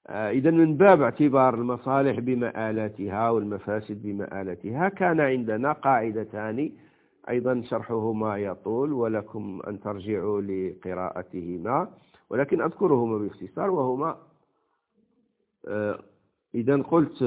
إذا من باب اعتبار المصالح بمآلاتها والمفاسد بمآلاتها كان عندنا قاعدتان أيضا شرحهما يطول ولكم أن ترجعوا لقراءتهما، ولكن أذكرهما باختصار. وهما إذا قلت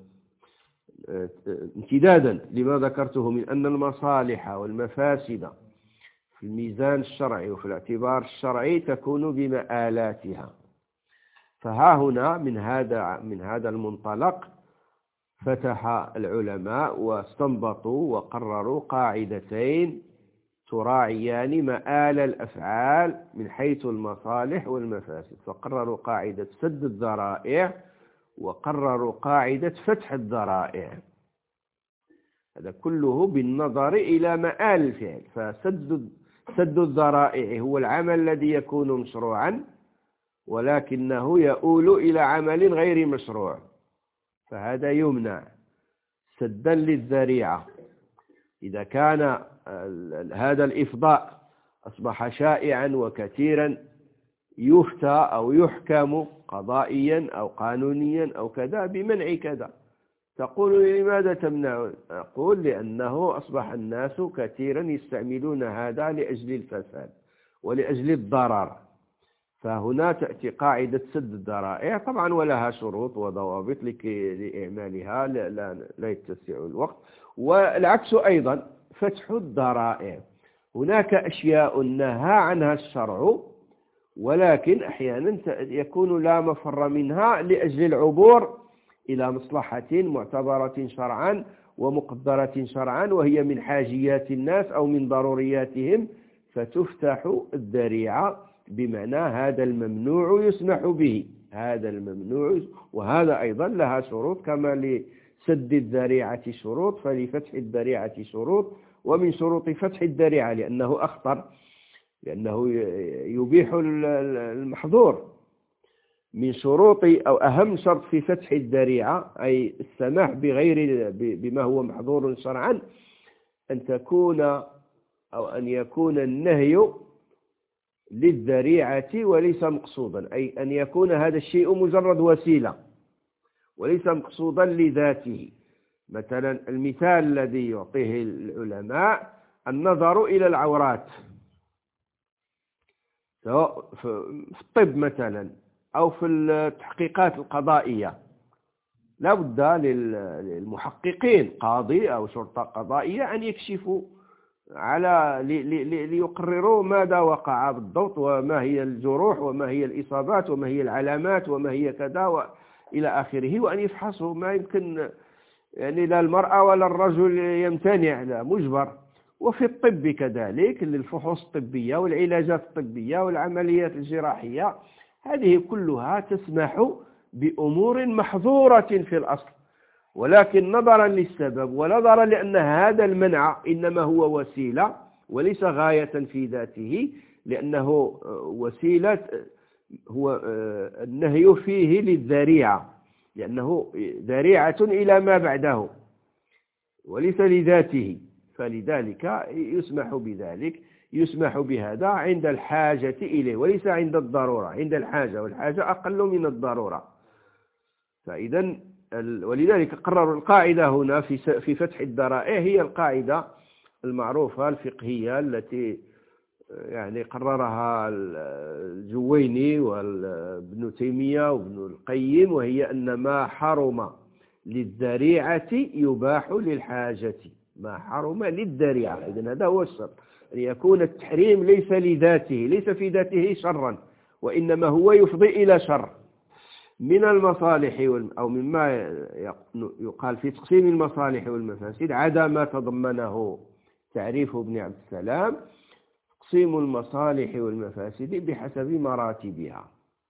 امتدادا لما ذكرته من أن المصالح والمفاسد في الميزان الشرعي وفي الاعتبار الشرعي تكون بمآلاتها، فها هنا من هذا المنطلق فتح العلماء واستنبطوا وقرروا قاعدتين تراعيان مآل الأفعال من حيث المصالح والمفاسد، فقرروا قاعدة سد الذرائع وقرروا قاعدة فتح الذرائع. هذا كله بالنظر إلى مآل الفعل. فسد الذرائع هو العمل الذي يكون مشروعا ولكنه يؤول إلى عمل غير مشروع، فهذا يمنع سدا للذريعة. إذا كان هذا الإفضاء أصبح شائعا وكثيرا يفتى أو يحكم قضائيا أو قانونيا أو كذا بمنع كذا، تقول لماذا تمنع؟ أقول لأنه أصبح الناس كثيرا يستعملون هذا لأجل الفساد ولأجل الضرر، فهنا تأتي قاعدة سد الذرائع طبعا ولها شروط وضوابط لإعمالها، لا يتسع الوقت. والعكس أيضا فتح الذرائع، هناك أشياء نهى عنها الشرع ولكن أحيانا يكون لا مفر منها لأجل العبور إلى مصلحة معتبرة شرعا ومقدرة شرعا وهي من حاجيات الناس أو من ضرورياتهم، فتفتح الذريعة بمعنى هذا الممنوع يسمح به، هذا الممنوع. وهذا أيضا لها شروط كما لسد الذريعة شروط فلفتح الذريعة شروط، ومن شروط فتح الذريعة لأنه أخطر لأنه يبيح المحظور. من شروط أو أهم شرط في فتح الذريعة أي السماح بما هو محظور شرعا أن يكون النهي للذريعة وليس مقصودا، أي أن يكون هذا الشيء مجرد وسيلة وليس مقصودا لذاته. مثلا المثال الذي يعطيه العلماء النظر إلى العورات، سواء في الطب مثلا أو في التحقيقات القضائية، لا بد للمحققين قاضي أو شرطة قضائية أن يكشفوا ليقرروا ماذا وقع بالضبط وما هي الجروح وما هي الإصابات وما هي العلامات وما هي كذا إلى آخره، وأن يفحصوا ما يمكن يعني لا المرأة ولا الرجل يمتنع، لا مجبر. وفي الطب كذلك للفحوص الطبية والعلاجات الطبية والعمليات الجراحية، هذه كلها تسمح بأمور محظورة في الأصل، ولكن نظرا للسبب ونظرا لأن هذا المنع إنما هو وسيلة وليس غاية في ذاته، لأنه وسيلة هو النهي فيه للذريعة لأنه ذريعة إلى ما بعده وليس لذاته، فلذلك يسمح بذلك، يسمح بهذا عند الحاجة إليه وليس عند الضرورة، عند الحاجة، والحاجة أقل من الضرورة. فإذا ولذلك قرروا القاعدة هنا في فتح الذرائع هي القاعدة المعروفة الفقهية التي يعني قررها الجويني وابن تيمية وابن القيم، وهي أن ما حرم للذريعة يباح للحاجة، ما حرم للذريعة. إذن هذا هو الشرط، أن يكون التحريم ليس لذاته، ليس في ذاته شرا، وإنما هو يفضي إلى شر. من المصالح أو مما يقال في تقسيم المصالح والمفاسد عدا ما تضمنه تعريف ابن عبد السلام، تقسيم المصالح والمفاسد بحسب مراتبها.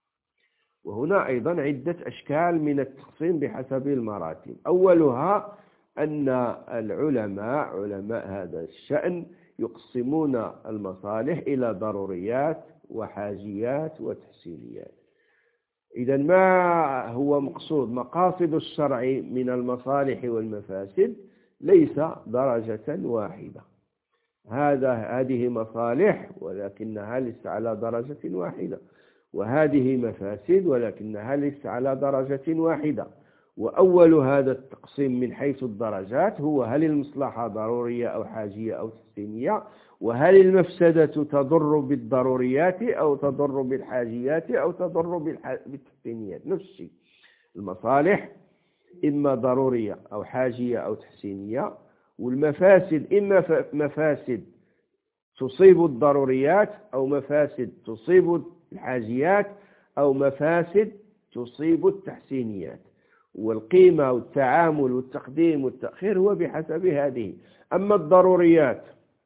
وهنا أيضا عدة أشكال من التقسيم بحسب المراتب. أولها أن العلماء علماء هذا الشأن يقسمون المصالح إلى ضروريات وحاجيات وتحسينيات. إذا ما هو مقاصد الشرع من المصالح والمفاسد ليس درجة واحدة، هذه مصالح ولكنها ليست على درجة واحدة. وهذه مفاسد ولكنها ليست على درجة واحدة. وأول هذا التقسيم من حيث الدرجات هو هل المصلحة ضرورية أو حاجية أو تحسينية، وهل المفسدة تضر بالضروريات أو تضر بالحاجيات أو تضر بالتحسينيات. نفس الشيء، المصالح إما ضرورية أو حاجية أو تحسينية، والمفاسد إما مفاسد تصيب الضروريات أو مفاسد تصيب الحاجيات أو مفاسد تصيب التحسينيات. والقيمة والتعامل والتقديم والتأخير هو بحسب هذه. أما الضروريات،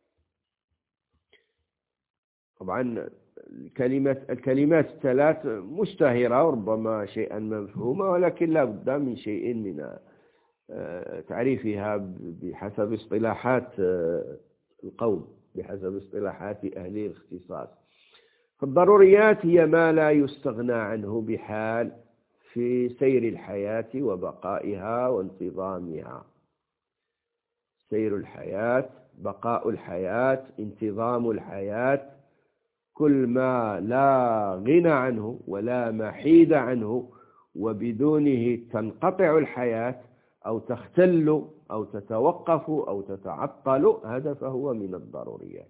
طبعا الكلمات الثلاث مشتهرة وربما شيئا مفهومة، ولكن لا بد من شيء من تعريفها بحسب اصطلاحات القوم، بحسب اصطلاحات أهل الاختصاص. فالضروريات هي ما لا يستغنى عنه بحال في سير الحياة وبقائها وانتظامها. سير الحياة، بقاء الحياة، انتظام الحياة، كل ما لا غنى عنه ولا محيد عنه وبدونه تنقطع الحياة أو تختل أو تتوقف أو تتعطل، هذا فهو من الضروريات.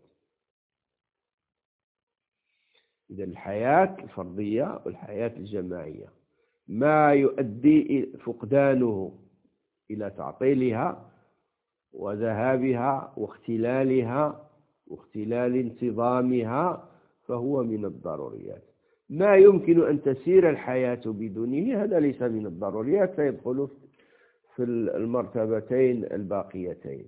إذا الحياة الفردية والحياة الجماعية ما يؤدي فقدانه إلى تعطيلها وذهابها واختلالها واختلال انتظامها فهو من الضروريات. ما يمكن أن تسير الحياة بدونه هذا ليس من الضروريات، فيدخل في المرتبتين الباقيتين.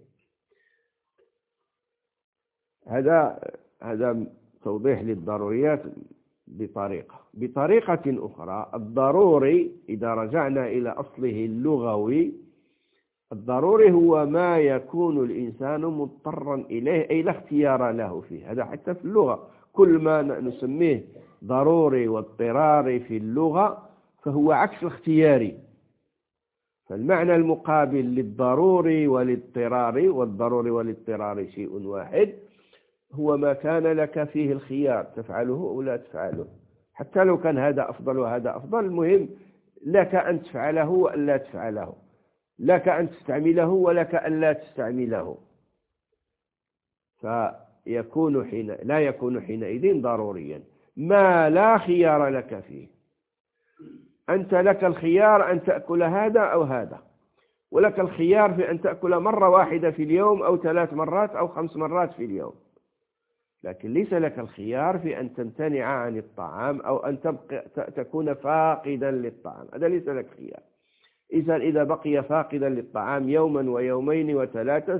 هذا توضيح للضروريات بطريقة أخرى. الضروري إذا رجعنا إلى أصله اللغوي، الضروري هو ما يكون الإنسان مضطرا إليه أي لا اختيار له فيه. هذا حتى في اللغة كل ما نسميه ضروري واضطراري في اللغة فهو عكس الاختياري. فالمعنى المقابل للضروري والاضطراري، والضروري والاضطراري شيء واحد، هو ما كان لك فيه الخيار تفعله أو لا تفعله، حتى لو كان هذا أفضل وهذا أفضل، المهم لك أن تفعله وأن لا تفعله، لك أن تستعمله ولك أن لا تستعمله. فيكون لا يكون حينئذ ضروريا ما لا خيار لك فيه. أنت لك الخيار أن تأكل هذا أو هذا، ولك الخيار في أن تأكل مرة واحدة في اليوم أو 3 مرات أو 5 مرات في اليوم، لكن ليس لك الخيار في أن تمتنع عن الطعام أو أن تكون فاقدا للطعام. هذا ليس لك خيار. إذا بقي فاقدا للطعام يوما ويومين و3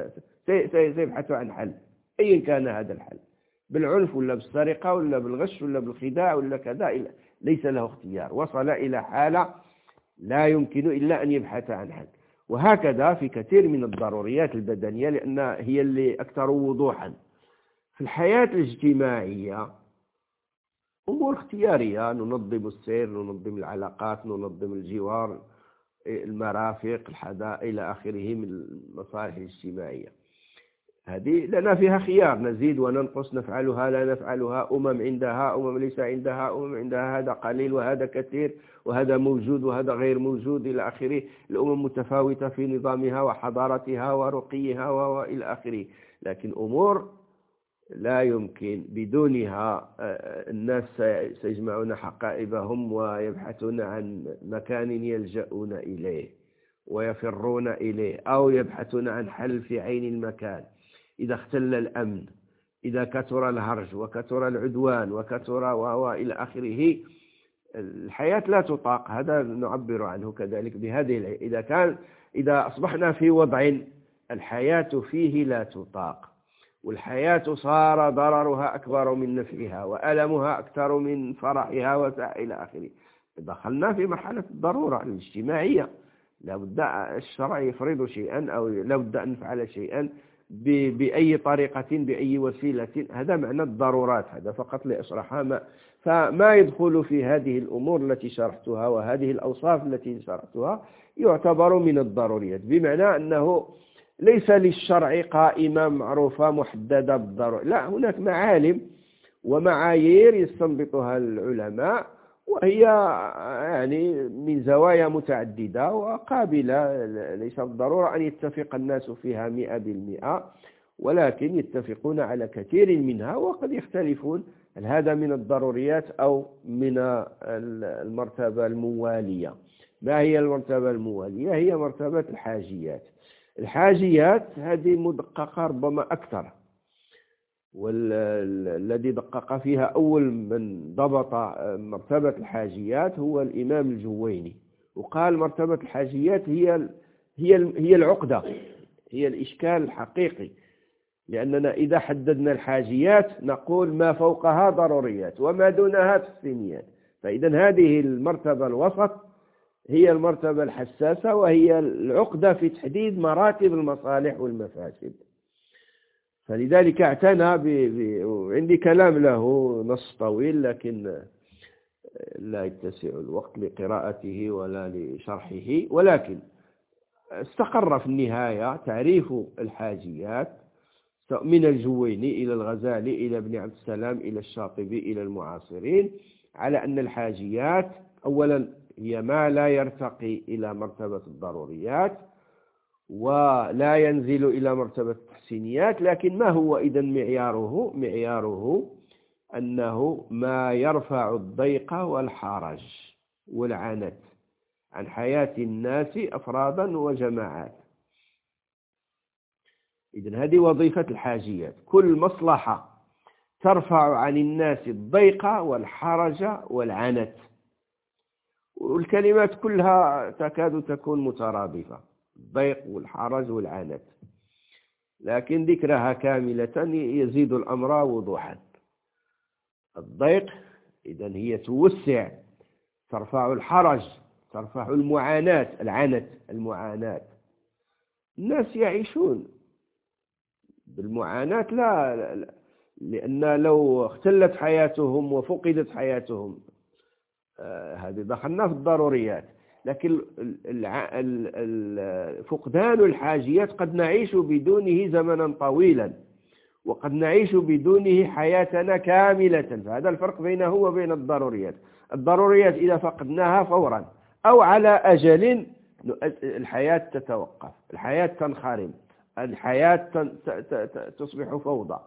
سيبحث عن حل، أي كان هذا الحل، بالعنف ولا بالسرقة ولا بالغش ولا بالخداع ولا كذا، ليس له اختيار، وصل إلى حالة لا يمكن إلا أن يبحث عن حل. وهكذا في كثير من الضروريات البدنية، لأن هي اللي أكثر وضوحا. في الحياة الاجتماعية أمور اختيارية، ننظم السير، ننظم العلاقات، ننظم الجوار، المرافق، الحدائق إلى آخره من المصالح الاجتماعية. هذه لنا فيها خيار، نزيد وننقص، نفعلها لا نفعلها، عندها ليس عندها، عندها هذا قليل وهذا كثير، وهذا موجود وهذا غير موجود إلى آخره. الأمم متفاوتة في نظامها وحضارتها ورقيها وإلى آخره. لكن أمور لا يمكن بدونها الناس سيجمعون حقائبهم ويبحثون عن مكان يلجؤون إليه ويفرون إليه، أو يبحثون عن حل في عين المكان. إذا اختل الأمن، إذا كثر الهرج وكثر العدوان وكثر وإلى آخره، الحياة لا تطاق. هذا نعبر عنه كذلك بهذه إذا أصبحنا في وضع الحياة فيه لا تطاق، والحياة صار ضررها أكبر من نفعها وألمها أكثر من فرحها إلى آخره، دخلنا في مرحلة الضرورة الاجتماعية. لابد الشرع يفرض شيئا أو لابد أن نفعل شيئا بأي طريقة بأي وسيلة. هذا معنى الضرورات، هذا فقط لأشرحها. فما يدخل في هذه الأمور التي شرحتها وهذه الأوصاف التي شرحتها يعتبر من الضروريات، بمعنى أنه ليس للشرع قائمة معروفة محددة بالضرورة، لا، هناك معالم ومعايير يستنبطها العلماء، وهي يعني من زوايا متعددة وقابلة، ليس بالضرورة أن يتفق الناس فيها 100%، ولكن يتفقون على كثير منها، وقد يختلفون هل هذا من الضروريات أو من المرتبة الموالية. ما هي المرتبة الموالية؟ هي مرتبة الحاجيات. الحاجيات هذه مدققة ربما أكثر، والذي دقق فيها أول من ضبط مرتبة الحاجيات هو الإمام الجويني، وقال مرتبة الحاجيات هي العقدة، هي الإشكال الحقيقي، لأننا إذا حددنا الحاجيات نقول ما فوقها ضروريات وما دونها تحسينيات. فإذا هذه المرتبة الوسط هي المرتبة الحساسة، وهي العقدة في تحديد مراتب المصالح والمفاسد. فلذلك اعتنى عندي كلام له نص طويل، لكن لا يتسع الوقت لقراءته ولا لشرحه، ولكن استقر في النهاية تعريف الحاجيات من الجويني إلى الغزالي إلى ابن عبد السلام إلى الشاطبي إلى المعاصرين على أن الحاجيات أولا هي ما لا يرتقي إلى مرتبة الضروريات ولا ينزل إلى مرتبة التحسينيات، لكن ما هو إذن معياره أنه ما يرفع الضيق والحرج والعنت عن حياة الناس أفرادا وجماعات. إذن هذه وظيفة الحاجيات، كل مصلحة ترفع عن الناس الضيق والحرج والعنت، والكلمات كلها تكاد تكون مترادفة، الضيق والحرج والعنت، لكن ذكرها كاملة يزيد الأمر وضوحا. الضيق إذن هي توسع، ترفع الحرج، ترفع المعاناة، العنت المعاناة. الناس يعيشون بالمعاناة لا لأن لو اختلت حياتهم وفقدت حياتهم هذه دخلنا في الضروريات، لكن فقدان الحاجيات قد نعيش بدونه زمنا طويلا، وقد نعيش بدونه حياتنا كاملة. فهذا الفرق بينه وبين الضروريات. الضروريات إذا فقدناها فورا أو على أجل الحياة تتوقف، الحياة تنخرم، الحياة تصبح فوضى،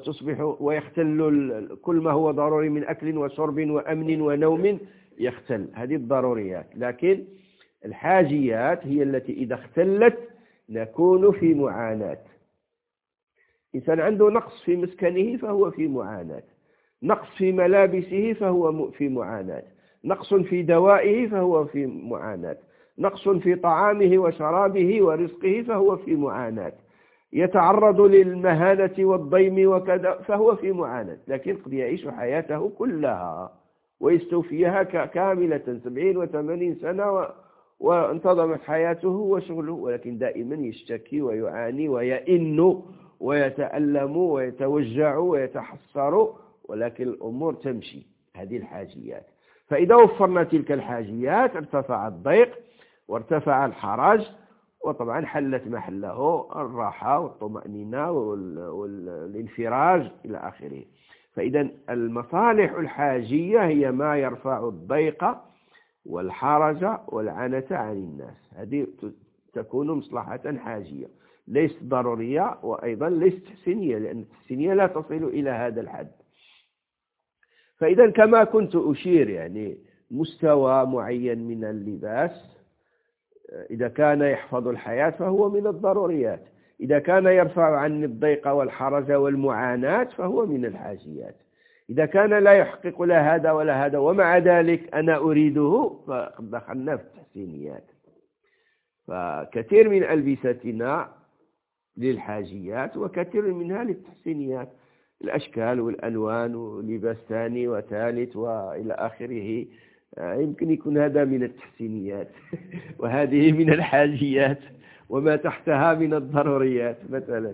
ويختل كل ما هو ضروري من أكل وشرب وأمن ونوم يختل، هذه الضروريات. لكن الحاجيات هي التي إذا اختلت نكون في معاناة. إنسان عنده نقص في مسكنه فهو في معاناة، نقص في ملابسه فهو في معاناة، نقص في دوائه فهو في معاناة، نقص في طعامه وشرابه ورزقه فهو في معاناة، يتعرض للمهانة والضيم وكذا فهو في معاناة. لكن قد يعيش حياته كلها ويستوفيها كاملة 70 و80 سنة وانتظمت حياته وشغله، ولكن دائما يشتكي ويعاني ويئن ويتألم ويتوجع ويتحسر، ولكن الأمور تمشي. هذه الحاجيات. فإذا وفرنا تلك الحاجيات ارتفع الضيق وارتفع الحرج، وطبعا حلت محله الراحة والطمأنينة والانفراج إلى آخره. فإذا المصالح الحاجية هي ما يرفع الضيق والحرج والعنة عن الناس، هذه تكون مصلحة حاجية، ليست ضرورية وأيضا ليست تحسينية، لأن التحسينية لا تصل إلى هذا الحد. فإذا كما كنت أشير يعني مستوى معين من اللباس إذا كان يحفظ الحياة فهو من الضروريات، إذا كان يرفع عني الضيق والحرج والمعاناة فهو من الحاجيات، إذا كان لا يحقق لا هذا ولا هذا ومع ذلك أنا أريده فقد دخلنا في التحسينيات. فكثير من ألبستنا للحاجيات وكثير منها للتحسينيات، الأشكال والألوان ولباس ثاني وثالث وإلى آخره، يمكن يكون هذا من التحسينيات وهذه من الحاجيات وما تحتها من الضروريات مثلا.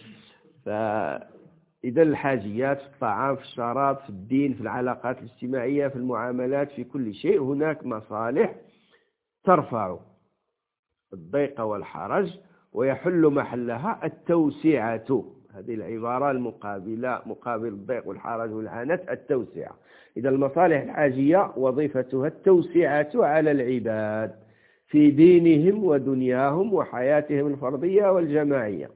فإذا الحاجيات في الطعام، في الشراب، في الدين، في العلاقات الاجتماعية، في المعاملات، في كل شيء هناك مصالح ترفع الضيق والحرج ويحل محلها التوسعة. هذه العبارة المقابلة مقابل الضيق والحرج والعنت التوسعة. إذا المصالح الحاجية وظيفتها التوسعة على العباد في دينهم ودنياهم وحياتهم الفردية والجماعية.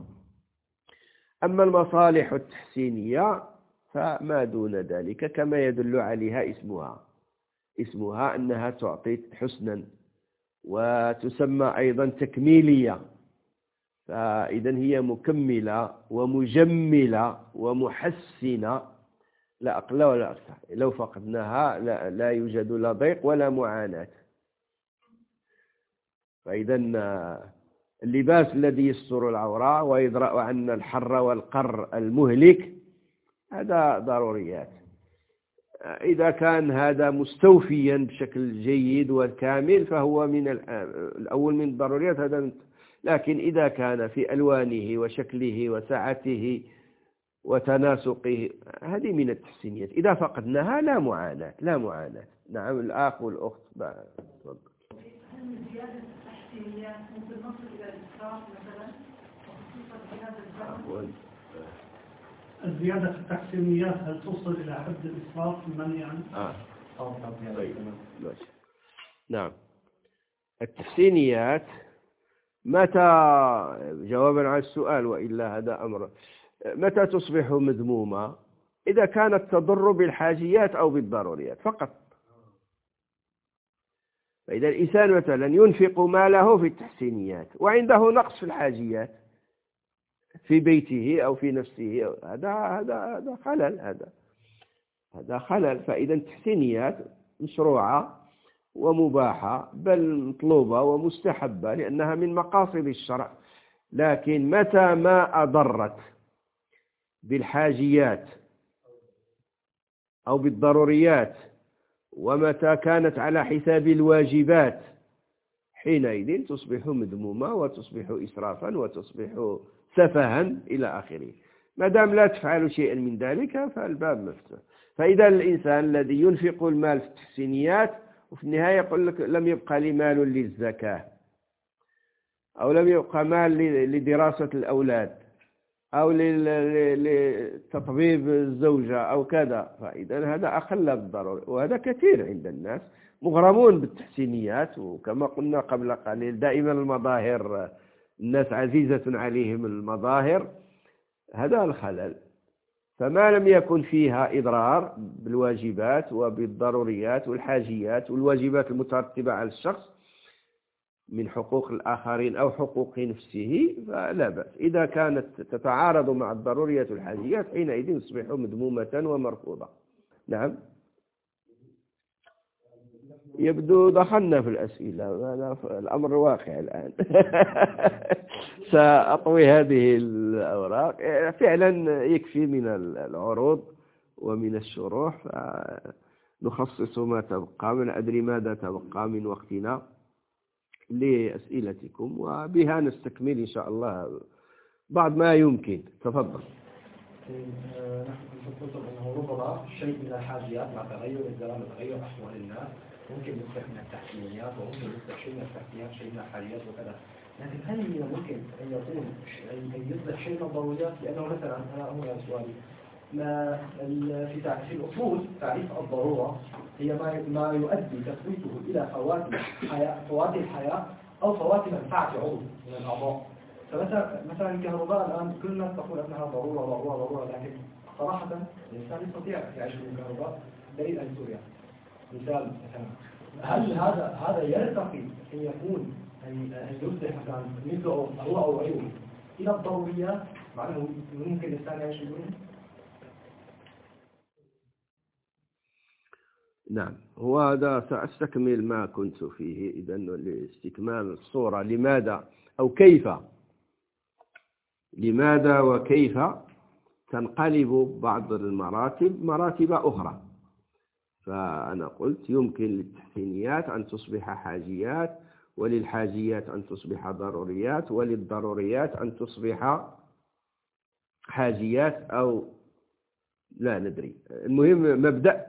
أما المصالح التحسينية فما دون ذلك كما يدل عليها اسمها أنها تعطي حسنا، وتسمى أيضا تكميلية، فإذا هي مكملة ومجملة ومحسنة لا أقل ولا أكثر. لو فقدناها لا يوجد لا ضيق ولا معاناة. فإذا اللباس الذي يستر العورة ويدرأ عنا الحر والقر المهلك هذا ضروريات. إذا كان هذا مستوفيا بشكل جيد وكامل فهو من الأول من الضروريات هذا. لكن إذا كان في ألوانه وشكله وسعته وتناسقه هذه من التحسينيات. إذا فقدناها لا معاناة لا معاناة. نعم الأخ والأخت تفضل. هل زيادة التحسينيات ممكن نصل إلى الإسراف مثلا وخصوصا في هذا الزمن؟ الزيادة في التحسينيات هل توصل إلى حد الإسراف المنهي عنه؟ طيب. نعم التحسينيات متى، جوابا على السؤال وإلا هذا أمر، متى تصبح مذمومة؟ إذا كانت تضر بالحاجيات أو بالضروريات فقط. فإذا الإنسان مثلا ينفق ماله في التحسينيات وعنده نقص في الحاجيات في بيته أو في نفسه هذا خلل. هذا خلل. فإذا التحسينيات مشروعة ومباحة بل مطلوبة ومستحبة لأنها من مقاصد الشرع. لكن متى ما أضرت بالحاجيات أو بالضروريات ومتى كانت على حساب الواجبات حينئذ تصبح مذمومة وتصبح إسرافا وتصبح سفها إلى آخره. ما دام لا تفعل شيئا من ذلك فالباب مفتوح. فإذا الإنسان الذي ينفق المال في التحسينيات وفي النهاية يقول لك لم يبقى لي مال للزكاة أو لم يبقى مال لدراسة الأولاد أو لتطبيب الزوجة أو كذا، فإذا هذا أقل بالضرورة. وهذا كثير عند الناس مغرمون بالتحسينيات. وكما قلنا قبل قليل دائما المظاهر، الناس عزيزة عليهم المظاهر، هذا الخلل. فما لم يكن فيها إضرار بالواجبات وبالضروريات والحاجيات والواجبات المترتبة على الشخص من حقوق الآخرين أو حقوق نفسه فلا بأس. إذا كانت تتعارض مع الضروريات والحاجيات حينئذ تصبح مذمومة ومرفوضة. نعم يبدو دخلنا في الأسئلة، هذا الأمر واقع الآن. سأطوي هذه الأوراق. فعلا يكفي من العروض ومن الشروح، نخصص ما تبقى. من أدري ماذا تبقى من وقتنا لأسئلتكم وبها نستكمل إن شاء الله بعد ما يمكن. تفضل. نحن قلت أنه ربما شيء من الحاجيات مع تغير الزمان وتغير أحوال الناس ممكن نفتح من التحسينيات وممكن نفتح شيء من التحسينيات شيء من الحاجيات وكذا. لكن هل ممكن أن يكون أن يصبح شيء من الضروريات؟ لأنه مثلا أنا هنا سؤالي في الأصول تعريف الضرورة هي ما يؤدي تفويته إلى فوات الحياة أو فوات منفعة عضو من الأعضاء. فمثلا الكهرباء الآن كل الناس تقول أنها ضرورة، لكن صراحة الإنسان يستطيع يعيش من الكهرباء دليل أن سوريا مثال مثلا. هل هذا يرتقي أن يكون أن يصبح مثلا مثل هو أو غيره إلى الضروريات مع أنه ممكن الإنسان يعيش منه؟ نعم هو هذا. سأستكمل ما كنت فيه إذا لاستكمال الصورة. لماذا وكيف تنقلب بعض المراتب مراتب أخرى. فأنا قلت يمكن للتحسينيات أن تصبح حاجيات، وللحاجيات أن تصبح ضروريات، وللضروريات أن تصبح حاجيات أو لا ندري. المهم مبدأ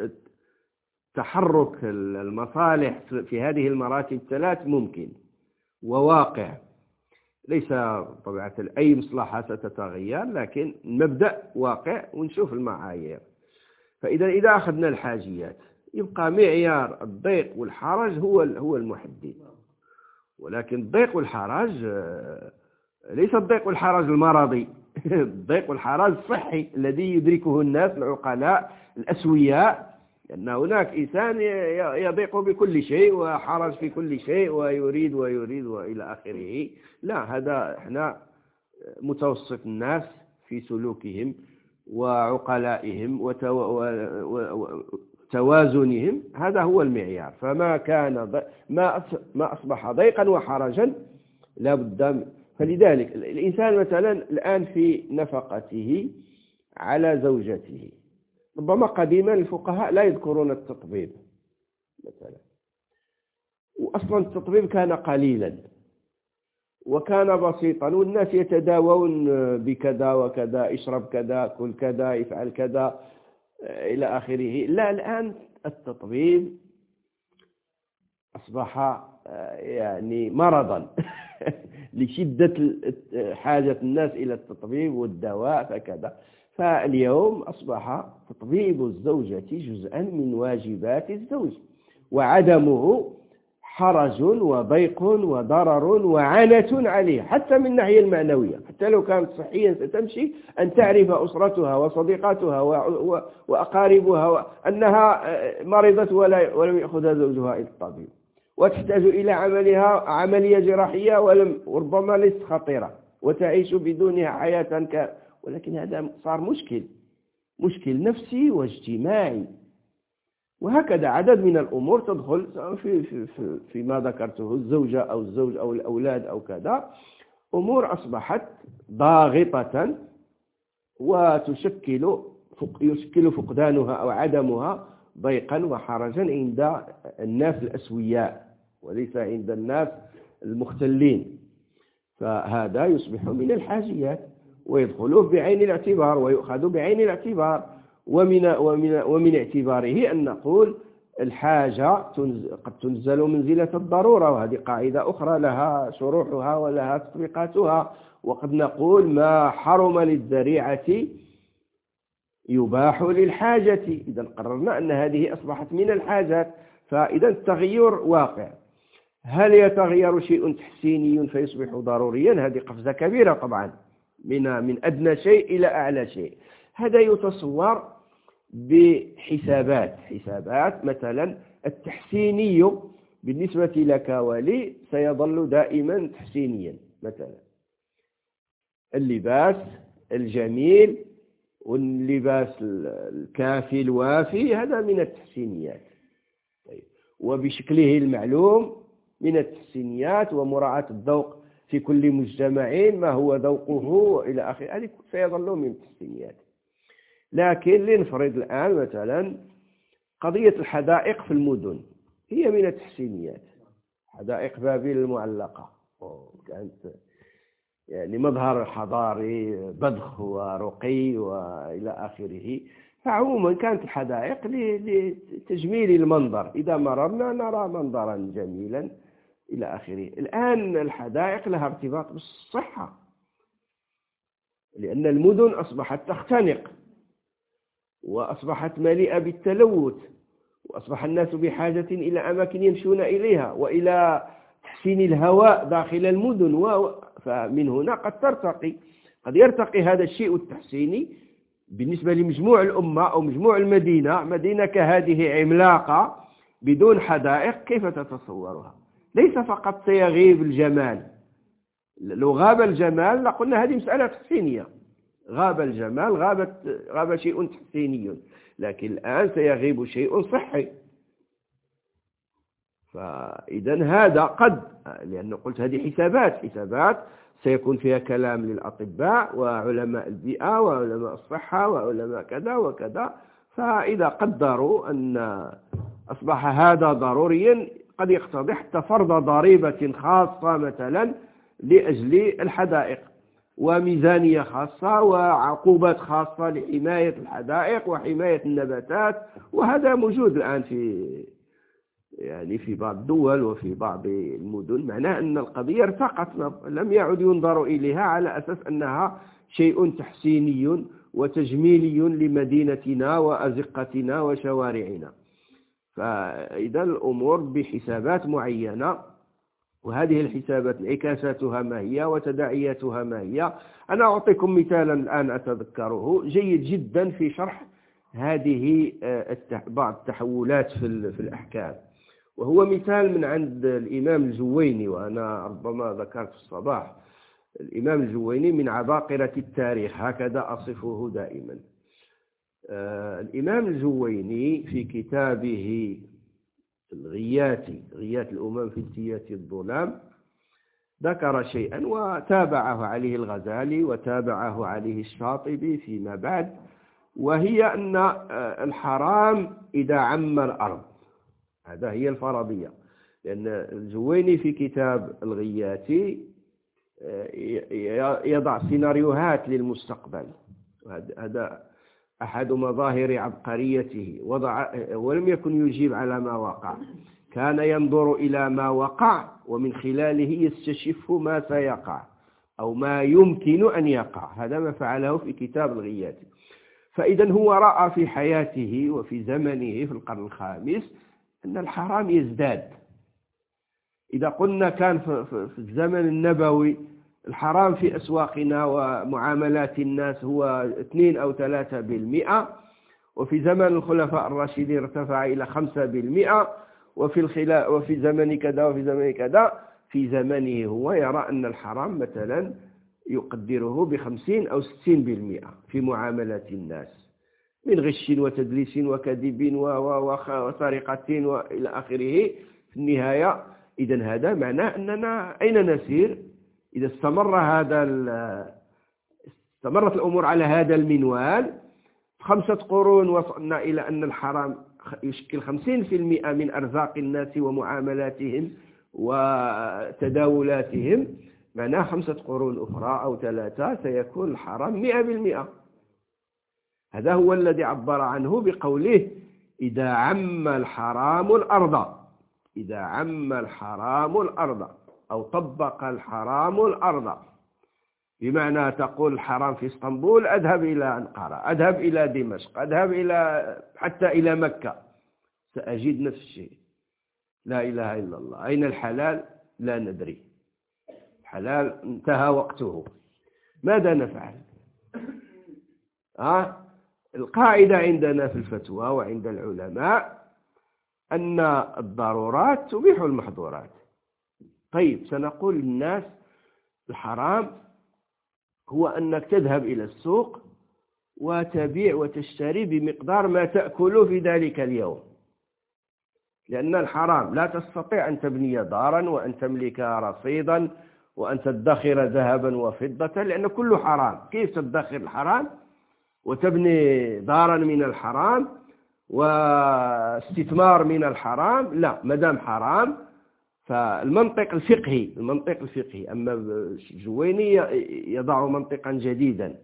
تحرك المصالح في هذه المراتب الثلاث ممكن وواقع. ليس طبيعة أي مصلحة ستتغير، لكن المبدأ واقع ونشوف المعايير. فإذا أخذنا الحاجيات يبقى معيار الضيق والحرج هو المحدد، ولكن الضيق والحرج ليس الضيق والحرج المرضي الضيق والحرج الصحي الذي يدركه الناس العقلاء الأسوياء، لأن هناك إنسان يضيق بكل شيء وحرج في كل شيء ويريد وإلى آخره. لا، هذا احنا متوسط الناس في سلوكهم وعقلائهم وتوازنهم، هذا هو المعيار. فما كان ما أصبح ضيقا وحرجا لا بد. فلذلك الإنسان مثلا الآن في نفقته على زوجته، ربما قديما الفقهاء لا يذكرون التطبيب مثلا، وأصلا التطبيب كان قليلا وكان بسيطا، والناس يتداوون بكذا وكذا، اشرب كذا، كل كذا، افعل كذا إلى آخره. لا، الآن التطبيب أصبح يعني مرضا لشدة حاجة الناس إلى التطبيب والدواء فكذا. فاليوم أصبح تطبيب الزوجة جزءا من واجبات الزوج، وعدمه حرج وضيق وضرر وعنة عليه، حتى من الناحية المعنوية. حتى لو كانت صحيا ستمشي أن تعرف أسرتها وصديقاتها وأقاربها أنها مرضت ولم يأخذها زوجها إلى الطبيب، وتحتاج إلى عملية جراحية وربما ليست خطيرة، وتعيش بدونها حياة ولكن هذا صار مشكل نفسي واجتماعي. وهكذا عدد من الأمور تدخل في ما ذكرته، الزوجة أو الزوج أو الأولاد أو كذا، أمور أصبحت ضاغطة يشكل فقدانها أو عدمها ضيقا وحرجا عند الناس الأسوياء وليس عند الناس المختلين. فهذا يصبح من الحاجيات ويدخل بعين الاعتبار ويؤخذ بعين الاعتبار. ومن اعتباره أن نقول الحاجة قد تنزل منزلة الضرورة، وهذه قاعدة أخرى لها شروحها ولها تطبيقاتها. وقد نقول ما حرم للذريعة يباح للحاجة، إذا قررنا أن هذه أصبحت من الحاجات. فإذا التغير واقع. هل يتغير شيء تحسيني فيصبح ضروريا؟ هذه قفزة كبيرة طبعا، من أدنى شيء إلى أعلى شيء. هذا يتصور بحسابات مثلا التحسيني بالنسبة لك ولي سيظل دائما تحسينيا، مثلا اللباس الجميل واللباس الكافي الوافي، هذا من التحسينيات، وبشكله المعلوم من التحسينيات، ومراعاة الذوق في كل مجتمع ما هو ذوقه إلى آخره، هذه سيظل من التحسينيات. لكن لنفرض الآن مثلا قضية الحدائق في المدن هي من التحسينيات. حدائق بابل المعلقة كانت يعني مظهر حضاري بذخ ورقي وإلى آخره. فعموما كانت الحدائق لتجميل المنظر، إذا مررنا نرى منظرا جميلا إلى آخره. الآن الحدائق لها ارتباط بالصحة، لأن المدن أصبحت تختنق وأصبحت مليئة بالتلوث، وأصبح الناس بحاجة إلى أماكن يمشون إليها وإلى تحسين الهواء داخل المدن. فمن هنا قد يرتقي هذا الشيء التحسيني بالنسبة لمجموع الأمة أو مجموع مدينة كهذه عملاقة بدون حدائق، كيف تتصورها؟ ليس فقط سيغيب الجمال. لو غاب الجمال لقلنا هذه مسألة تحسينية، غاب الجمال، غاب شيء تحسيني، لكن الآن سيغيب شيء صحي. فإذا هذا قد، لأنه قلت هذه حسابات سيكون فيها كلام للأطباء وعلماء البيئة وعلماء الصحة وعلماء كذا وكذا. فإذا قدروا أن أصبح هذا ضروريا قد يقتضي حتى فرض ضريبة خاصة مثلا لأجل الحدائق، وميزانية خاصة وعقوبات خاصة لحماية الحدائق وحماية النباتات. وهذا موجود الآن يعني في بعض الدول وفي بعض المدن، معناه أن القضية ارتقت، لم يعد ينظر إليها على أساس أنها شيء تحسيني وتجميلي لمدينتنا وأزقتنا وشوارعنا. فإذا الأمور بحسابات معينة، وهذه الحسابات انعكاساتها ما هي وتداعياتها ما هي. أنا أعطيكم مثالا الآن أتذكره جيد جدا في شرح هذه بعض التحولات في الأحكام، وهو مثال من عند الإمام الجويني. وأنا ربما ذكرت في الصباح الإمام الجويني من عباقرة التاريخ، هكذا أصفه دائما. الإمام الجويني في كتابه غيات الأمم في التيات الظلام ذكر شيئا وتابعه عليه الغزالي وتابعه عليه الشاطبي فيما بعد، وهي أن الحرام إذا عم الأرض، هذا هي الفرضية. لأن الجويني في كتاب الغياتي يضع سيناريوهات للمستقبل، هذا أحد مظاهر عبقريته. ولم يكن يجيب على ما وقع، كان ينظر إلى ما وقع ومن خلاله يستشف ما سيقع أو ما يمكن أن يقع. هذا ما فعله في كتاب الغياتي. فإذا هو رأى في حياته وفي زمنه في القرن الخامس أن الحرام يزداد. إذا قلنا كان في الزمن النبوي الحرام في أسواقنا ومعاملات الناس هو 2 أو 3%، وفي زمن الخلفاء الراشدين ارتفع إلى 5%، وفي زمن كذا وفي زمن كذا. في زمنه هو يرى أن الحرام مثلا يقدره ب50 أو 60% في معاملات الناس، من غش وتدليس وكذب وسرقة وإلى آخره في النهاية. إذن هذا معناه أننا أين نسير إذا استمرت الأمور على هذا المنوال. 5 قرون وصلنا إلى أن الحرام يشكل 50% من أرزاق الناس ومعاملاتهم وتداولاتهم، معناه 5 قرون أخرى أو 3 سيكون الحرام 100%. هذا هو الذي عبر عنه بقوله إذا عم الحرام الأرض، إذا عم الحرام الأرض، أو طبق الحرام الأرض، بمعنى تقول الحرام في اسطنبول أذهب إلى أنقرة، أذهب إلى دمشق، أذهب حتى إلى مكة، سأجد نفس الشيء. لا إله إلا الله. أين الحلال؟ لا ندري. الحلال انتهى وقته. ماذا نفعل؟ القاعدة عندنا في الفتوى وعند العلماء أن الضرورات تبيح المحظورات. طيب، سنقول للناس الحرام هو أنك تذهب إلى السوق وتبيع وتشتري بمقدار ما تأكل في ذلك اليوم، لأن الحرام لا تستطيع أن تبني دارا وأن تملك رصيدا وأن تدخر ذهبا وفضة، لأن كله حرام. كيف تدخر الحرام وتبني دارا من الحرام واستثمار من الحرام؟ لا، مدام حرام. فالمنطق الفقهي، أما الجويني يضع منطقا جديدا.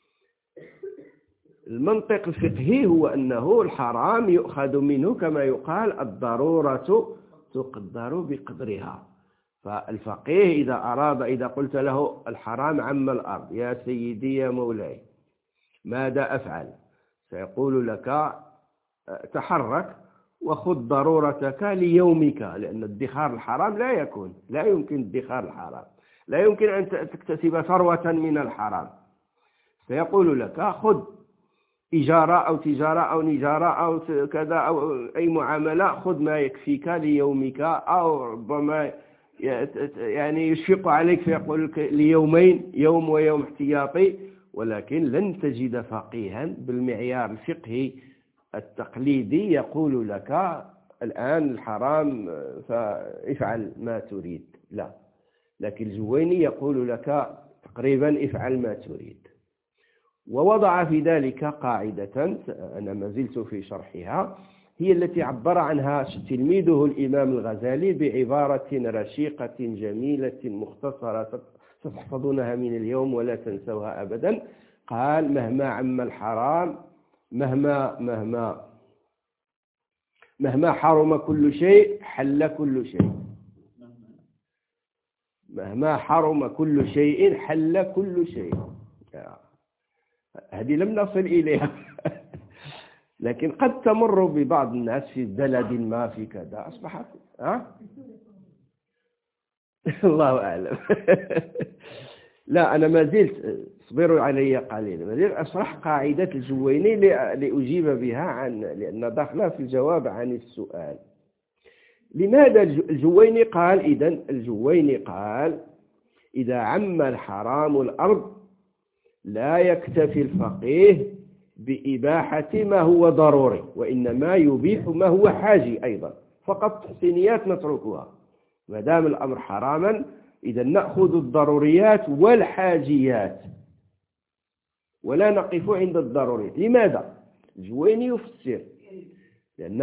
المنطق الفقهي هو أنه الحرام يؤخذ منه كما يقال الضرورة تقدر بقدرها. فالفقيه إذا قلت له الحرام عم الأرض، يا سيدي يا مولاي ماذا أفعل؟ سيقول لك تحرك وخذ ضرورتك ليومك، لأن ادخار الحرام لا يمكن ادخار الحرام، لا يمكن أن تكتسب ثروة من الحرام. سيقول لك خذ إجارة أو تجارة أو نجارة أو كذا أو أي معاملة، خذ ما يكفيك ليومك، أو ربما يعني يشفق عليك فيقول لك ليومين، يوم ويوم احتياطي. ولكن لن تجد فقيها بالمعيار الفقهي التقليدي يقول لك الآن الحرام فافعل ما تريد، لا. لكن الجويني يقول لك تقريبا افعل ما تريد. ووضع في ذلك قاعدة أنا ما زلت في شرحها، هي التي عبر عنها تلميذه الإمام الغزالي بعبارة رشيقة جميلة مختصرة ستحفظونها من اليوم ولا تنسوها أبدا. قال: مهما عم الحرام، مهما مهما حرم كل شيء حل كل شيء. مهما حرم كل شيء حل كل شيء. هذه لم نصل إليها لكن قد تمر ببعض الناس في بلد ما في كذا أصبحت الله أعلم لا أنا ما زلت اصبروا علي قليلا، ما زلت أشرح قاعدة الجويني لأجيب بها لأن داخلة في الجواب عن السؤال. لماذا الجويني قال الجويني قال إذا عم الحرام الأرض لا يكتفي الفقيه بإباحة ما هو ضروري، وإنما يبيح ما هو حاجي أيضا، فقط تحسينيات نتركها. ما دام الأمر حراما إذا نأخذ الضروريات والحاجيات ولا نقف عند الضروريات. لماذا؟ الجويني يفسر، لأن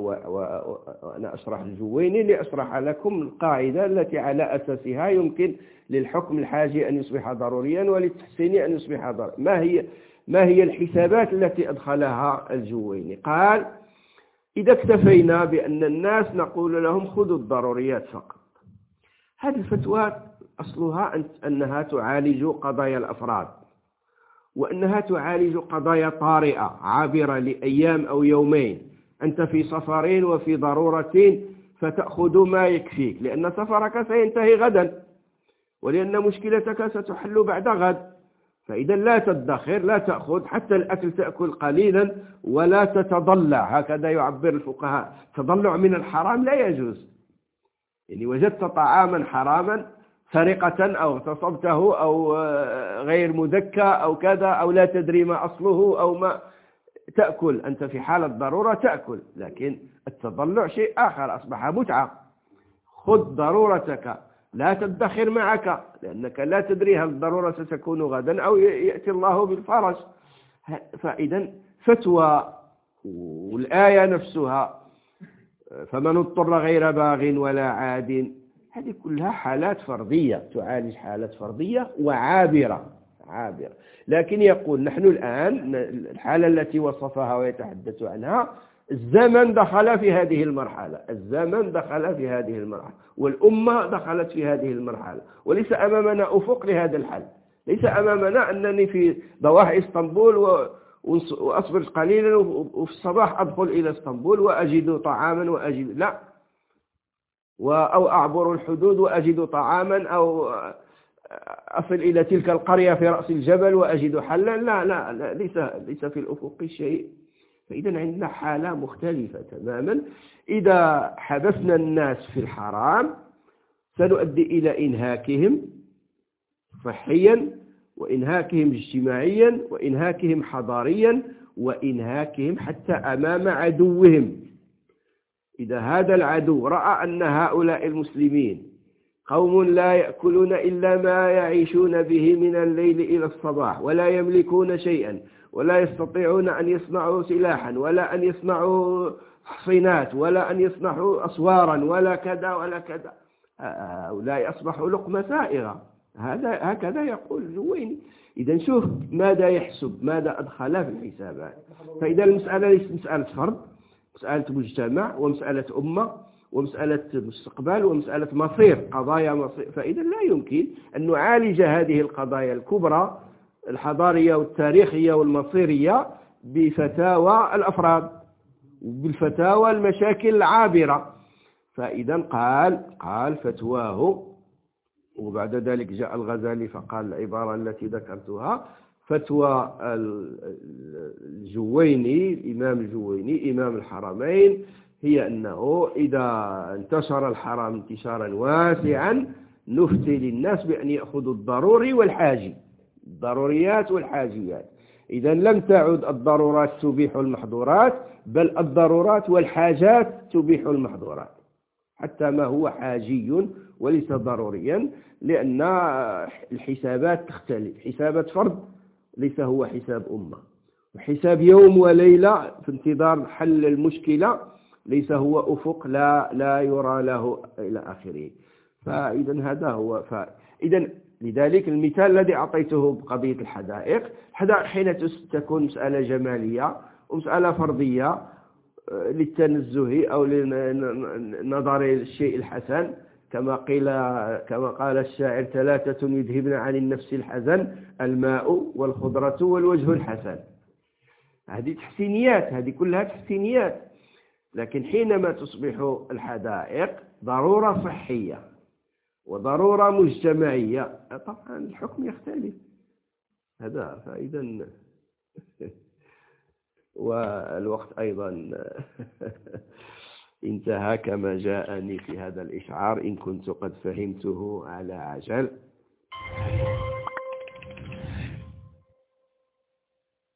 وأنا أشرح الجويني لأشرح لكم القاعدة التي على أساسها يمكن للحكم الحاجي أن يصبح ضروريا وللتحسين أن يصبح ضروريا. ما هي الحسابات التي أدخلها الجويني؟ قال إذا اكتفينا بأن الناس نقول لهم خذوا الضروريات فقط، هذه الفتوى أصلها أنها تعالج قضايا الأفراد، وأنها تعالج قضايا طارئة عابرة لأيام أو يومين، أنت في سفرين وفي ضرورة فتأخذ ما يكفيك، لأن سفرك سينتهي غدا ولأن مشكلتك ستحل بعد غد. فإذا لا تدخر، لا تأخذ حتى الأكل، تأكل قليلا ولا تتضلع، هكذا يعبر الفقهاء. تضلع من الحرام لا يجوز، يعني وجدت طعاما حراما سرقة أو اغتصبته أو غير مذكى أو كذا أو لا تدري ما أصله أو ما تأكل، أنت في حالة ضرورة تأكل، لكن التضلع شيء آخر، أصبح متعة. خذ ضرورتك لا تدخر معك، لأنك لا تدري هل الضرورة ستكون غدا أو يأتي الله بالفرج. فإذا فتوى والآية نفسها فمن اضطر غير باغ ولا عاد، هذه كلها حالات فردية تعالج حالات فردية وعابرة. لكن يقول نحن الآن الحالة التي وصفها ويتحدث عنها الزمن دخل في هذه المرحلة، والأمة دخلت في هذه المرحلة، وليس أمامنا أفق لهذا الحل. ليس أمامنا أنني في ضواحي اسطنبول وأصبر قليلا وفي الصباح أدخل إلى اسطنبول وأجد طعاما لا، أو أعبر الحدود وأجد طعاما، أو أصل إلى تلك القرية في رأس الجبل وأجد حلا. لا ليس في الأفق شيء. فإذا عندنا حالة مختلفة تماما. إذا حبسنا الناس في الحرام سنؤدي إلى إنهاكهم صحيا، وإنهاكهم اجتماعيا، وإنهاكهم حضاريا، وإنهاكهم حتى أمام عدوهم. إذا هذا العدو رأى أن هؤلاء المسلمين قوم لا يأكلون إلا ما يعيشون به من الليل إلى الصباح، ولا يملكون شيئا، ولا يستطيعون أن يصنعوا سلاحا، ولا أن يصنعوا حصينات، ولا أن يصنعوا أسوارا، ولا كذا ولا كذا، هؤلاء أصبحوا لقمة سائغة. هكذا يقول الجويني. إذا شوف ماذا يحسب، ماذا أدخل في الحسابات. فإذا المسألة ليست مسألة فرد، مسألة مجتمع ومسألة أمة ومسألة مستقبل ومسألة مصير، قضايا مصير. فإذا لا يمكن أن نعالج هذه القضايا الكبرى الحضارية والتاريخية والمصيرية بفتاوى الأفراد وبالفتاوى المشاكل العابرة. فإذا قال فتواه. وبعد ذلك جاء الغزالي فقال العبارة التي ذكرتها: فتوى الجويني، الإمام الجويني إمام الحرمين، هي أنه إذا انتشر الحرام انتشارا واسعا نفتي للناس بأن يأخذوا الضروري والحاجي، الضروريات والحاجيات. إذا لم تعد الضرورات تبيح المحظورات، بل الضرورات والحاجات تبيح المحظورات، حتى ما هو حاجي وليس ضروريا، لأن الحسابات تختلف. حسابات فرد ليس هو حساب أمة، وحساب يوم وليلة في انتظار حل المشكلة ليس هو أفق لا يرى له إلى آخره. فإذا هذا هو. فإذا لذلك المثال الذي أعطيته بقضية الحدائق حين تكون مسألة جمالية ومسألة فردية للتنزه أو لنظر الشيء الحسن، كما قال الشاعر: 3 يذهبن عن النفس الحزن، الماء والخضرة والوجه الحسن. هذه تحسينيات، هذه كلها تحسينيات. لكن حينما تصبح الحدائق ضرورة صحية وضرورة مجتمعية، طبعا الحكم يختلف. هذا فإذا والوقت أيضا انتهى كما جاءني في هذا الإشعار، إن كنت قد فهمته على عجل.